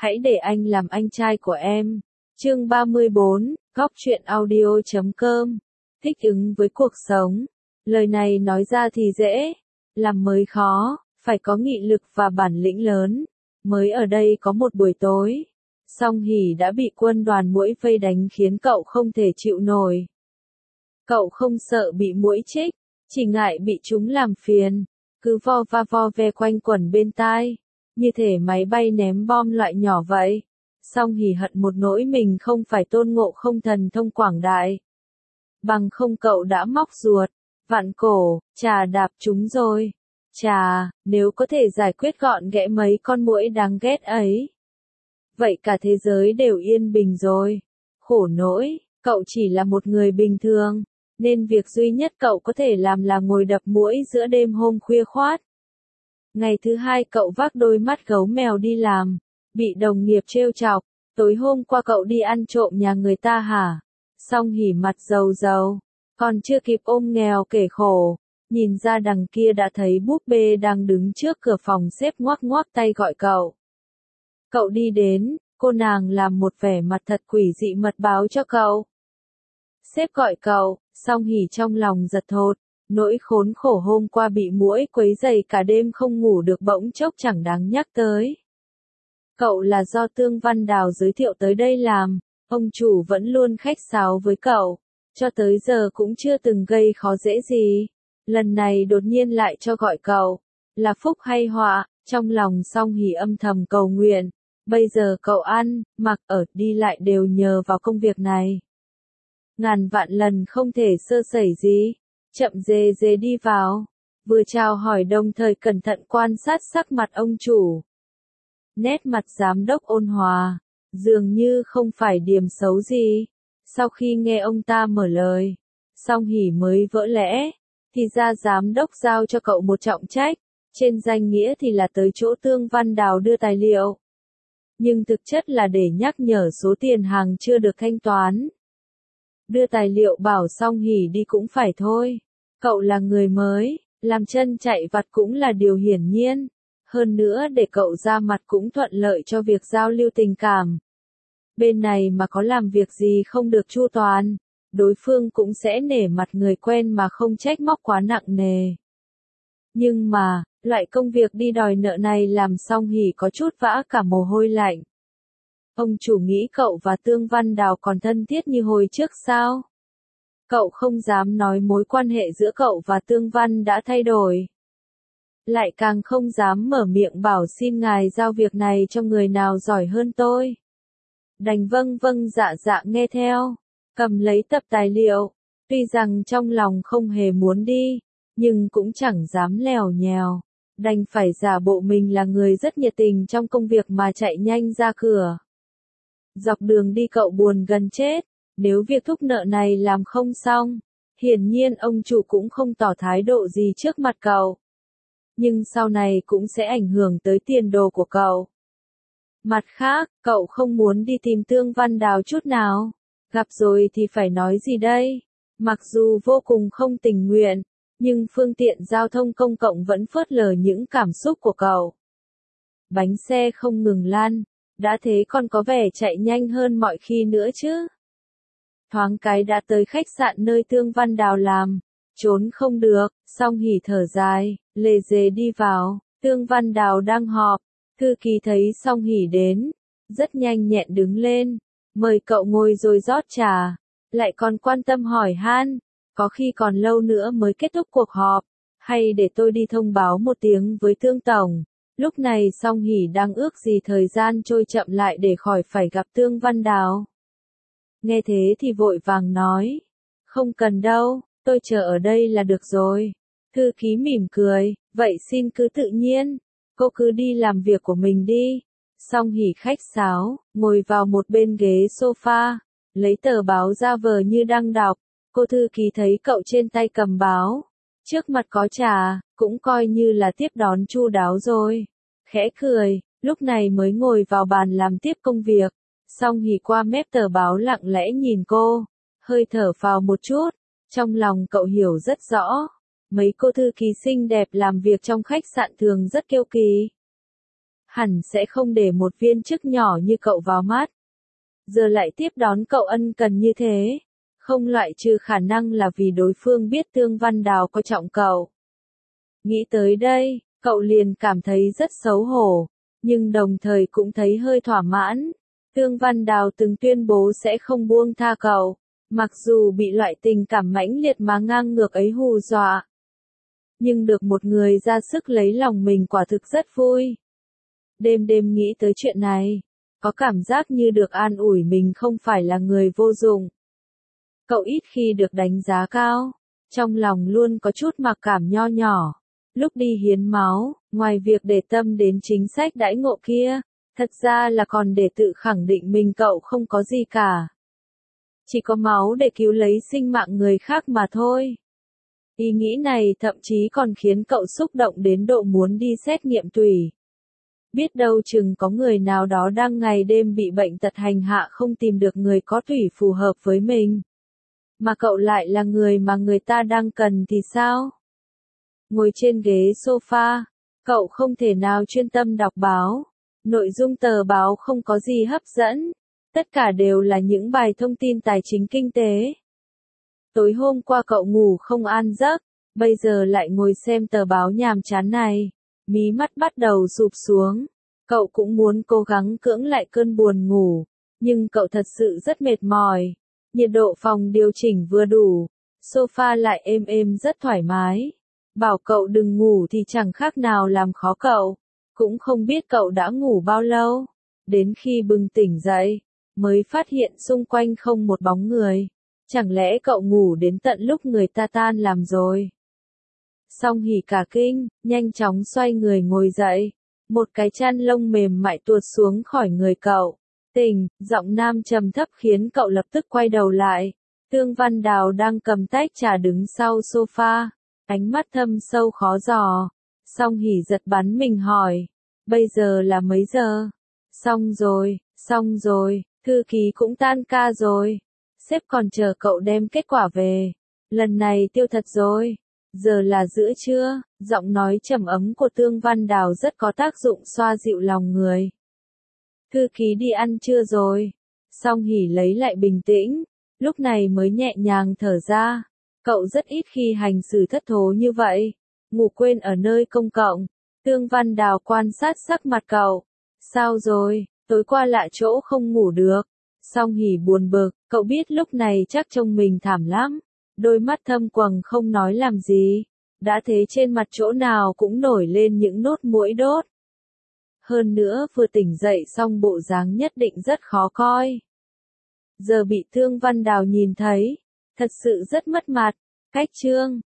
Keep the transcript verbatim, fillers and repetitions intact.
hãy để anh làm anh trai của em. Chương ba mươi bốn, góc truyện audio chấm com. Thích ứng với cuộc sống. Lời này nói ra thì dễ, làm mới khó, phải có nghị lực và bản lĩnh lớn. Mới ở đây có một buổi tối, Song Hỷ đã bị quân đoàn muỗi vây đánh khiến cậu không thể chịu nổi. Cậu không sợ bị muỗi chích, chỉ ngại bị chúng làm phiền, cứ vo va vo ve quanh quẩn bên tai, như thể máy bay ném bom loại nhỏ vậy. Song Hỷ hận một nỗi mình không phải Tôn Ngộ Không thần thông quảng đại. Bằng không cậu đã móc ruột, vặn cổ, chà đạp chúng rồi. Chà, nếu có thể giải quyết gọn ghẽ mấy con muỗi đáng ghét ấy, vậy cả thế giới đều yên bình rồi. Khổ nỗi, cậu chỉ là một người bình thường, nên việc duy nhất cậu có thể làm là ngồi đập muỗi giữa đêm hôm khuya khoát. Ngày thứ hai cậu vác đôi mắt gấu mèo đi làm, bị đồng nghiệp trêu chọc. Tối hôm qua cậu đi ăn trộm nhà người ta hả? Song Hỷ mặt rầu rầu, còn chưa kịp ôm nghèo kể khổ, nhìn ra đằng kia đã thấy búp bê đang đứng trước cửa phòng xếp ngoắc ngoắc tay gọi cậu. Cậu đi đến, cô nàng làm một vẻ mặt thật quỷ dị mật báo cho cậu. Sếp gọi cậu, Song Hỷ trong lòng giật thột, nỗi khốn khổ hôm qua bị muỗi quấy rầy cả đêm không ngủ được bỗng chốc chẳng đáng nhắc tới. Cậu là do Tương Văn Đào giới thiệu tới đây làm, ông chủ vẫn luôn khách sáo với cậu, cho tới giờ cũng chưa từng gây khó dễ gì. Lần này đột nhiên lại cho gọi cậu, là phúc hay họa, trong lòng Song Hỷ âm thầm cầu nguyện. Bây giờ cậu ăn, mặc, ở, đi lại đều nhờ vào công việc này. Ngàn vạn lần không thể sơ sẩy gì, chậm dề dề đi vào, vừa chào hỏi đồng thời cẩn thận quan sát sắc mặt ông chủ. Nét mặt giám đốc ôn hòa, dường như không phải điểm xấu gì. Sau khi nghe ông ta mở lời, Song Hỷ mới vỡ lẽ, thì ra giám đốc giao cho cậu một trọng trách, trên danh nghĩa thì là tới chỗ Tương Văn Đào đưa tài liệu. Nhưng thực chất là để nhắc nhở số tiền hàng chưa được thanh toán. Đưa tài liệu bảo Song Hỷ đi cũng phải thôi. Cậu là người mới, làm chân chạy vặt cũng là điều hiển nhiên. Hơn nữa để cậu ra mặt cũng thuận lợi cho việc giao lưu tình cảm. Bên này mà có làm việc gì không được chu toàn, đối phương cũng sẽ nể mặt người quen mà không trách móc quá nặng nề. Nhưng mà, loại công việc đi đòi nợ này làm Song Hỷ có chút vã cả mồ hôi lạnh. Ông chủ nghĩ cậu và Tương Văn Đào còn thân thiết như hồi trước sao? Cậu không dám nói mối quan hệ giữa cậu và Tương Văn đã thay đổi. Lại càng không dám mở miệng bảo xin ngài giao việc này cho người nào giỏi hơn tôi. Đành vâng vâng dạ dạ nghe theo, cầm lấy tập tài liệu, tuy rằng trong lòng không hề muốn đi, nhưng cũng chẳng dám lèo nhèo, đành phải giả bộ mình là người rất nhiệt tình trong công việc mà chạy nhanh ra cửa. Dọc đường đi cậu buồn gần chết, nếu việc thúc nợ này làm không xong, hiển nhiên ông chủ cũng không tỏ thái độ gì trước mặt cậu. Nhưng sau này cũng sẽ ảnh hưởng tới tiền đồ của cậu. Mặt khác, cậu không muốn đi tìm Tương Văn Đào chút nào. Gặp rồi thì phải nói gì đây? Mặc dù vô cùng không tình nguyện, nhưng phương tiện giao thông công cộng vẫn phớt lờ những cảm xúc của cậu. Bánh xe không ngừng lăn, đã thế còn có vẻ chạy nhanh hơn mọi khi nữa chứ. Thoáng cái đã tới khách sạn nơi Tương Văn Đào làm, trốn không được, Song Hỷ thở dài, lề dề đi vào, Tương Văn Đào đang họp, thư ký thấy Song Hỷ đến, rất nhanh nhẹn đứng lên, mời cậu ngồi rồi rót trà, lại còn quan tâm hỏi han, có khi còn lâu nữa mới kết thúc cuộc họp, hay để tôi đi thông báo một tiếng với Tương Tổng. Lúc này Song Hỷ đang ước gì thời gian trôi chậm lại để khỏi phải gặp Tương Văn Đào. Nghe thế thì vội vàng nói, không cần đâu, tôi chờ ở đây là được rồi. Thư ký mỉm cười, vậy xin cứ tự nhiên, cô cứ đi làm việc của mình đi. Song Hỷ khách sáo, ngồi vào một bên ghế sofa, lấy tờ báo ra vờ như đang đọc. Cô thư ký thấy cậu trên tay cầm báo, trước mặt có trà, cũng coi như là tiếp đón chu đáo rồi. Khẽ cười, lúc này mới ngồi vào bàn làm tiếp công việc. Song Hỷ qua mép tờ báo lặng lẽ nhìn cô, hơi thở phào một chút, trong lòng cậu hiểu rất rõ. Mấy cô thư ký xinh đẹp làm việc trong khách sạn thường rất kiêu kỳ. hẳn sẽ không để một viên chức nhỏ như cậu vào mắt. Giờ lại tiếp đón cậu ân cần như thế, không loại trừ khả năng là vì đối phương biết Tương Văn Đào coi trọng cậu. Nghĩ tới đây, cậu liền cảm thấy rất xấu hổ, nhưng đồng thời cũng thấy hơi thỏa mãn. Tương Văn Đào từng tuyên bố sẽ không buông tha cậu, mặc dù bị loại tình cảm mãnh liệt mà ngang ngược ấy hù dọa. Nhưng được một người ra sức lấy lòng mình quả thực rất vui. Đêm đêm nghĩ tới chuyện này, có cảm giác như được an ủi mình không phải là người vô dụng. Cậu ít khi được đánh giá cao, trong lòng luôn có chút mặc cảm nho nhỏ. Lúc đi hiến máu, ngoài việc để tâm đến chính sách đãi ngộ kia, thật ra là còn để tự khẳng định mình cậu không có gì cả. Chỉ có máu để cứu lấy sinh mạng người khác mà thôi. Ý nghĩ này thậm chí còn khiến cậu xúc động đến độ muốn đi xét nghiệm tủy. Biết đâu chừng có người nào đó đang ngày đêm bị bệnh tật hành hạ không tìm được người có tủy phù hợp với mình. Mà cậu lại là người mà người ta đang cần thì sao? Ngồi trên ghế sofa, cậu không thể nào chuyên tâm đọc báo. Nội dung tờ báo không có gì hấp dẫn. Tất cả đều là những bài thông tin tài chính kinh tế. Tối hôm qua cậu ngủ không an giấc, bây giờ lại ngồi xem tờ báo nhàm chán này. Mí mắt bắt đầu sụp xuống. Cậu cũng muốn cố gắng cưỡng lại cơn buồn ngủ, nhưng cậu thật sự rất mệt mỏi. Nhiệt độ phòng điều chỉnh vừa đủ, sofa lại êm êm rất thoải mái. Bảo cậu đừng ngủ thì chẳng khác nào làm khó cậu. Cũng không biết cậu đã ngủ bao lâu. Đến khi bừng tỉnh dậy, mới phát hiện xung quanh không một bóng người. Chẳng lẽ cậu ngủ đến tận lúc người ta tan làm rồi? Song hỉ cả kinh, nhanh chóng xoay người ngồi dậy. Một cái chăn lông mềm mại tuột xuống khỏi người cậu. Tỉnh, giọng nam trầm thấp khiến cậu lập tức quay đầu lại. Tương Văn Đào đang cầm tách trà đứng sau sofa, ánh mắt thâm sâu khó dò. Song hỉ giật bắn mình hỏi, bây giờ là mấy giờ? Xong rồi, xong rồi, thư ký cũng tan ca rồi. Sếp còn chờ cậu đem kết quả về. Lần này tiêu thật rồi. Giờ là giữa trưa, giọng nói trầm ấm của Tương Văn Đào rất có tác dụng xoa dịu lòng người. Thư ký đi ăn trưa rồi. Song hỉ lấy lại bình tĩnh, lúc này mới nhẹ nhàng thở ra. Cậu rất ít khi hành xử thất thố như vậy. Ngủ quên ở nơi công cộng. Tương Văn Đào quan sát sắc mặt cậu. Sao rồi, tối qua lạ chỗ không ngủ được. Song hỉ buồn bực, cậu biết lúc này chắc trông mình thảm lắm. Đôi mắt thâm quầng không nói làm gì. Đã thế trên mặt chỗ nào cũng nổi lên những nốt muỗi đốt. Hơn nữa vừa tỉnh dậy xong bộ dáng nhất định rất khó coi. Giờ bị Tương Văn Đào nhìn thấy, thật sự rất mất mặt. Cách chương